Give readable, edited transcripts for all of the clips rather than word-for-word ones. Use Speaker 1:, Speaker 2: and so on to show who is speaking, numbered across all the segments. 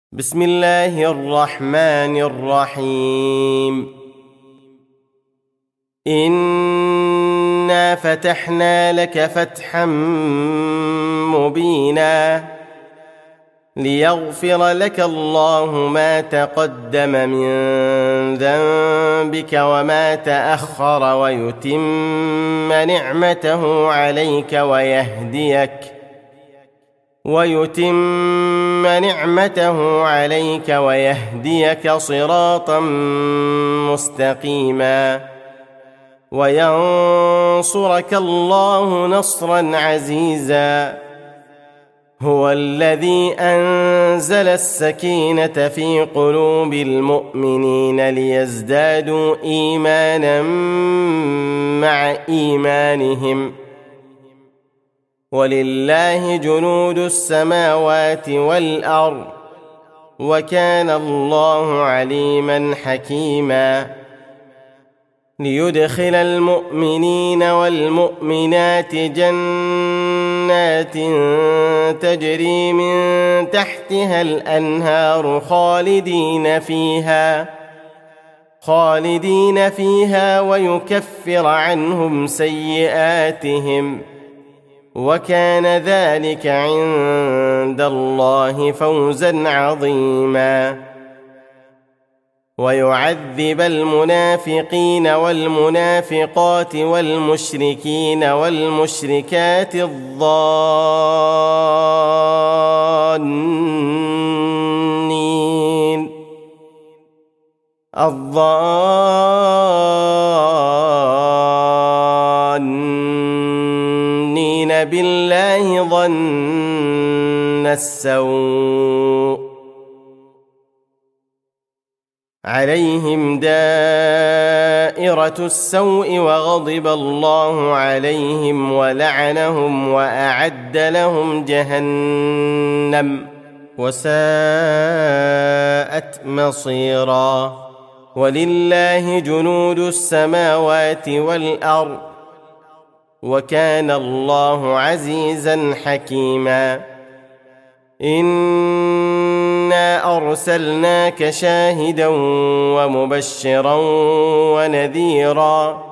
Speaker 1: بسم الله الرحمن الرحيم. إنا فتحنا لك فتحا مبينا ليغفر لك الله ما تقدم من ذنبك وما تأخر ويتم نعمته عليك ويهديك صراطا مستقيما وينصرك الله نصرا عزيزا. هو الذي أنزل السكينة في قلوب المؤمنين ليزدادوا إيمانا مع إيمانهم ولله جنود السماوات والأرض وكان الله عليما حكيما. ليدخل المؤمنين والمؤمنات جنات تجري من تحتها الأنهار خالدين فيها ويكفر عنهم سيئاتهم وكان ذلك عند الله فوزا عظيما. ويعذب المنافقين والمنافقات والمشركين والمشركات الظانين بالله ظن السوء عليهم دائرة السوء وغضب الله عليهم ولعنهم وأعد لهم جهنم وساءت مصيرا. ولله جنود السماوات والأرض وكان الله عزيزا حكيما. إنا أرسلناك شاهدا ومبشرا ونذيرا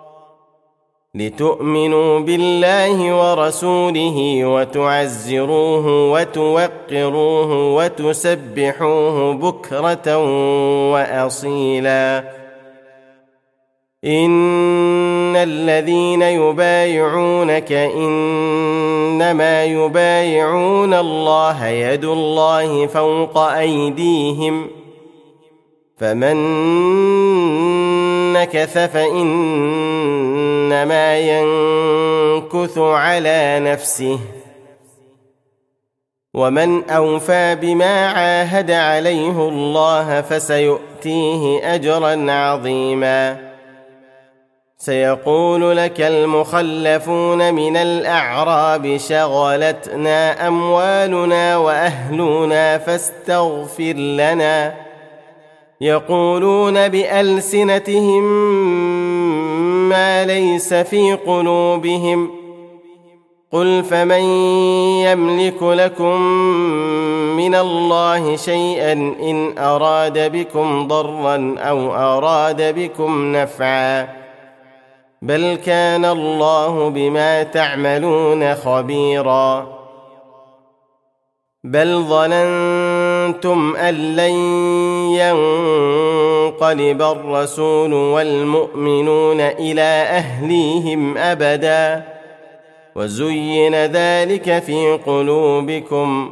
Speaker 1: لتؤمنوا بالله ورسوله وتعزروه وتوقروه وتسبحوه بكرة وأصيلا. إن الذين يبايعونك إنما يبايعون الله يد الله فوق أيديهم فمن نكث فإنما ينكث على نفسه ومن أوفى بما عاهد عليه الله فسيؤتيه أجرا عظيما. سيقول لك المخلفون من الأعراب شغلتنا أموالنا وأهلنا فاستغفر لنا يقولون بألسنتهم ما ليس في قلوبهم قل فمن يملك لكم من الله شيئا إن أراد بكم ضرا أو أراد بكم نفعا بل كان الله بما تعملون خبيرا. بل ظننتم أن لن ينقلب الرسول والمؤمنون إلى أهليهم أبدا وزين ذلك في قلوبكم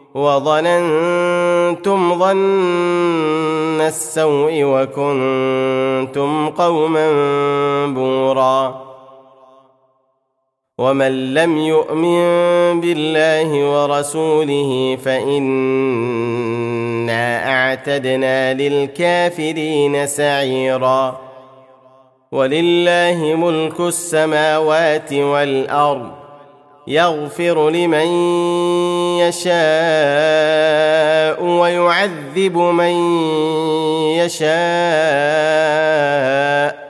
Speaker 1: وظننتم ظن السوء وكنتم قوما بورا. ومن لم يؤمن بالله ورسوله فإنا أعتدنا للكافرين سعيرا. ولله ملك السماوات والأرض يغفر لمن يشاء ويعذب من يشاء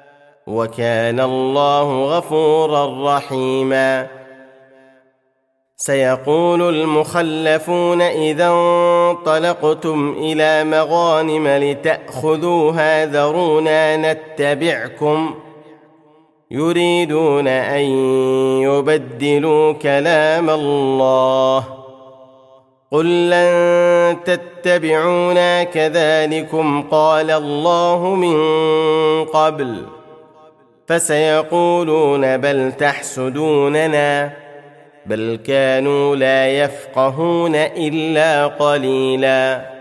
Speaker 1: وكان الله غفورا رحيما. سيقول المخلفون إذا انطلقتم إلى مغانم لتأخذوها ذرونا نتبعكم يريدون أن يبدلوا كلام الله قل لن تتبعونا كذلكم قال الله من قبل فسيقولون بل تحسدوننا بل كانوا لا يفقهون إلا قليلا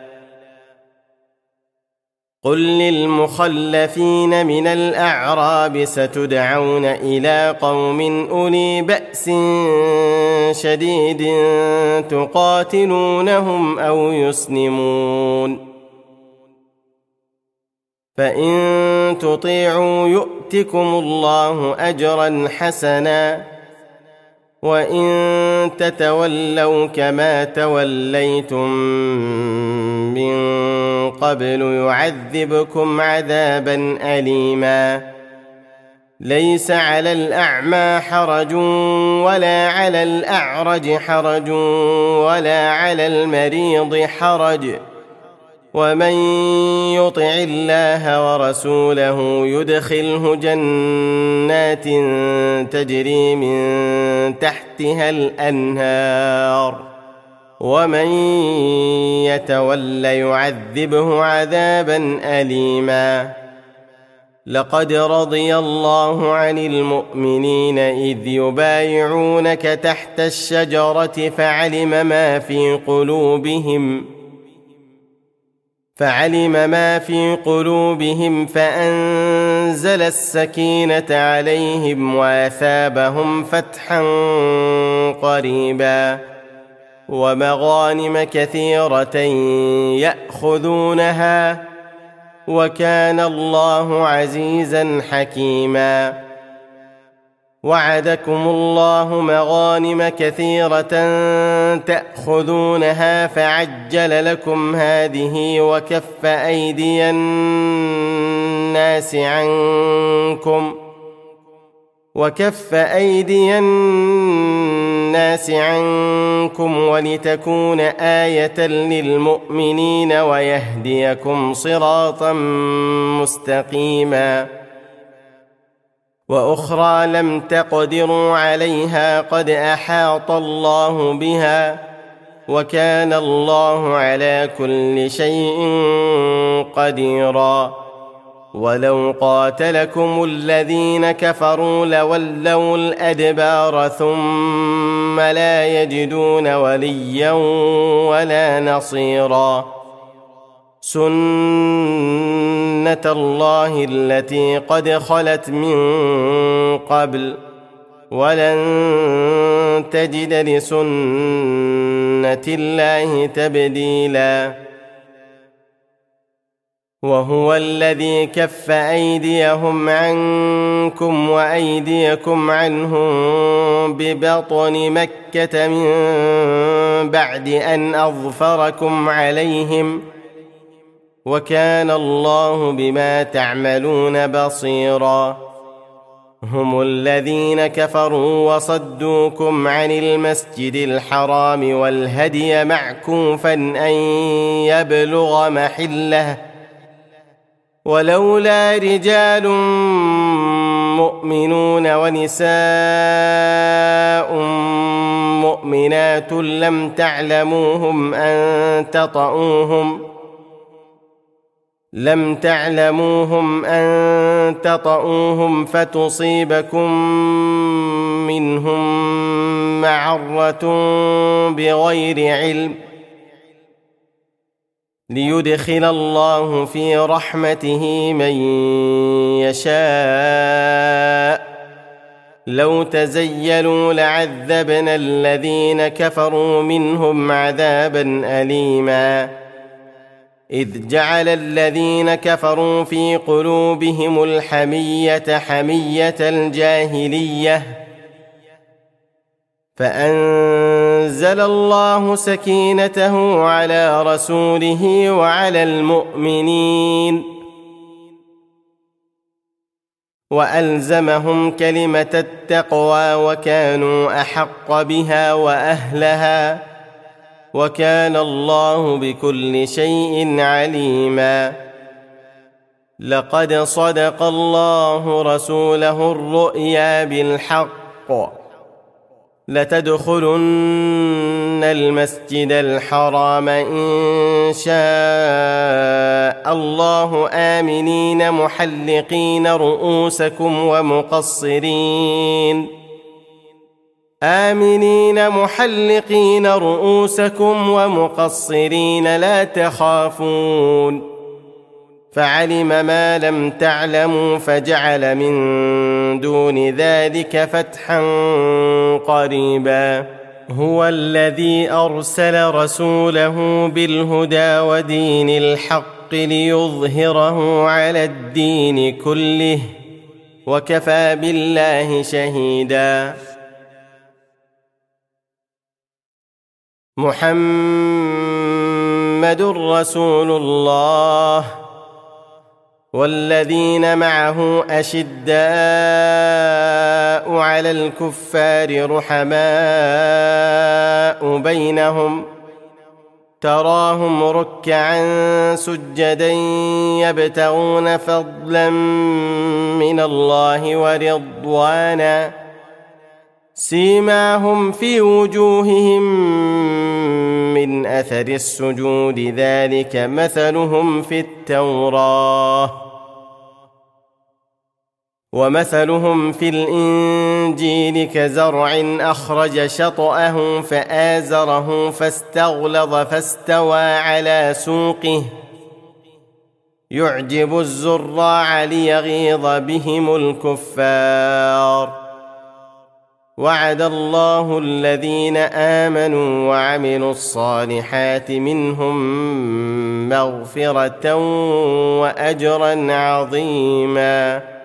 Speaker 1: قل للمخلفين من الأعراب ستدعون إلى قوم أولي بأس شديد تقاتلونهم أو يسلمون فإن تطيعوا يؤتكم الله أجرا حسنا وإن تتولوا كما توليتم من قبل يعذبكم عذابا أليما ليس على الأعمى حرج ولا على الأعرج حرج ولا على المريض حرج ومن يطع الله ورسوله يدخله جنات تجري من تحتها الأنهار ومن يتول يعذبه عذابا أليما لقد رضي الله عن المؤمنين إذ يبايعونك تحت الشجرة فعلم ما في قلوبهم فأنزل السكينة عليهم وأثابهم فتحا قريبا ومغانم كثيرة يأخذونها وكان الله عزيزا حكيما وعدكم الله مغانم كثيرة تأخذونها فعجل لكم هذه وكف أيدي الناس عنكم ولتكون آية للمؤمنين ويهديكم صراطا مستقيما وأخرى لم تقدروا عليها قد أحاط الله بها وكان الله على كل شيء قديرا ولو قاتلكم الذين كفروا لولوا الأدبار ثم لا يجدون وليا ولا نصيرا سنة الله التي قد خلت من قبل ولن تجد لسنة الله تبديلا وهو الذي كف أيديهم عنكم وأيديكم عنهم ببطن مكة من بعد أن أظفركم عليهم وكان الله بما تعملون بصيرا هم الذين كفروا وصدوكم عن المسجد الحرام والهدي معكوفا أن يبلغ محله ولولا رجال مؤمنون ونساء مؤمنات لم تعلموهم أن تطؤوهم فتصيبكم منهم معرة بغير علم ليدخل الله في رحمته من يشاء لو تزيلوا لعذبنا الذين كفروا منهم عذابا أليما إذ جعل الذين كفروا في قلوبهم الحمية حمية الجاهلية فأنزل الله سكينته على رسوله وعلى المؤمنين وألزمهم كلمة التقوى وكانوا أحق بها وأهلها وكان الله بكل شيء عليما. لقد صدق الله رسوله الرؤيا بالحق لتدخلن المسجد الحرام إن شاء الله آمنين محلقين رؤوسكم ومقصرين لا تخافون فعلم ما لم تعلموا فجعل من دون ذلك فتحا قريبا. هو الذي أرسل رسوله بالهدى ودين الحق ليظهره على الدين كله وكفى بالله شهيدا. محمد رسول الله والذين معه أشداء على الكفار رحماء بينهم تراهم ركعا سجدا يبتغون فضلا من الله ورضوانا سيماهم في وجوههم من أثر السجود ذلك مثلهم في التوراة ومثلهم في الإنجيل كزرع أخرج شطأه فآزره فاستغلظ فاستوى على سوقه يعجب الزراع ليغيظ بهم الكفار. وعد الله الذين آمنوا وعملوا الصالحات منهم مغفرة وأجرا عظيما.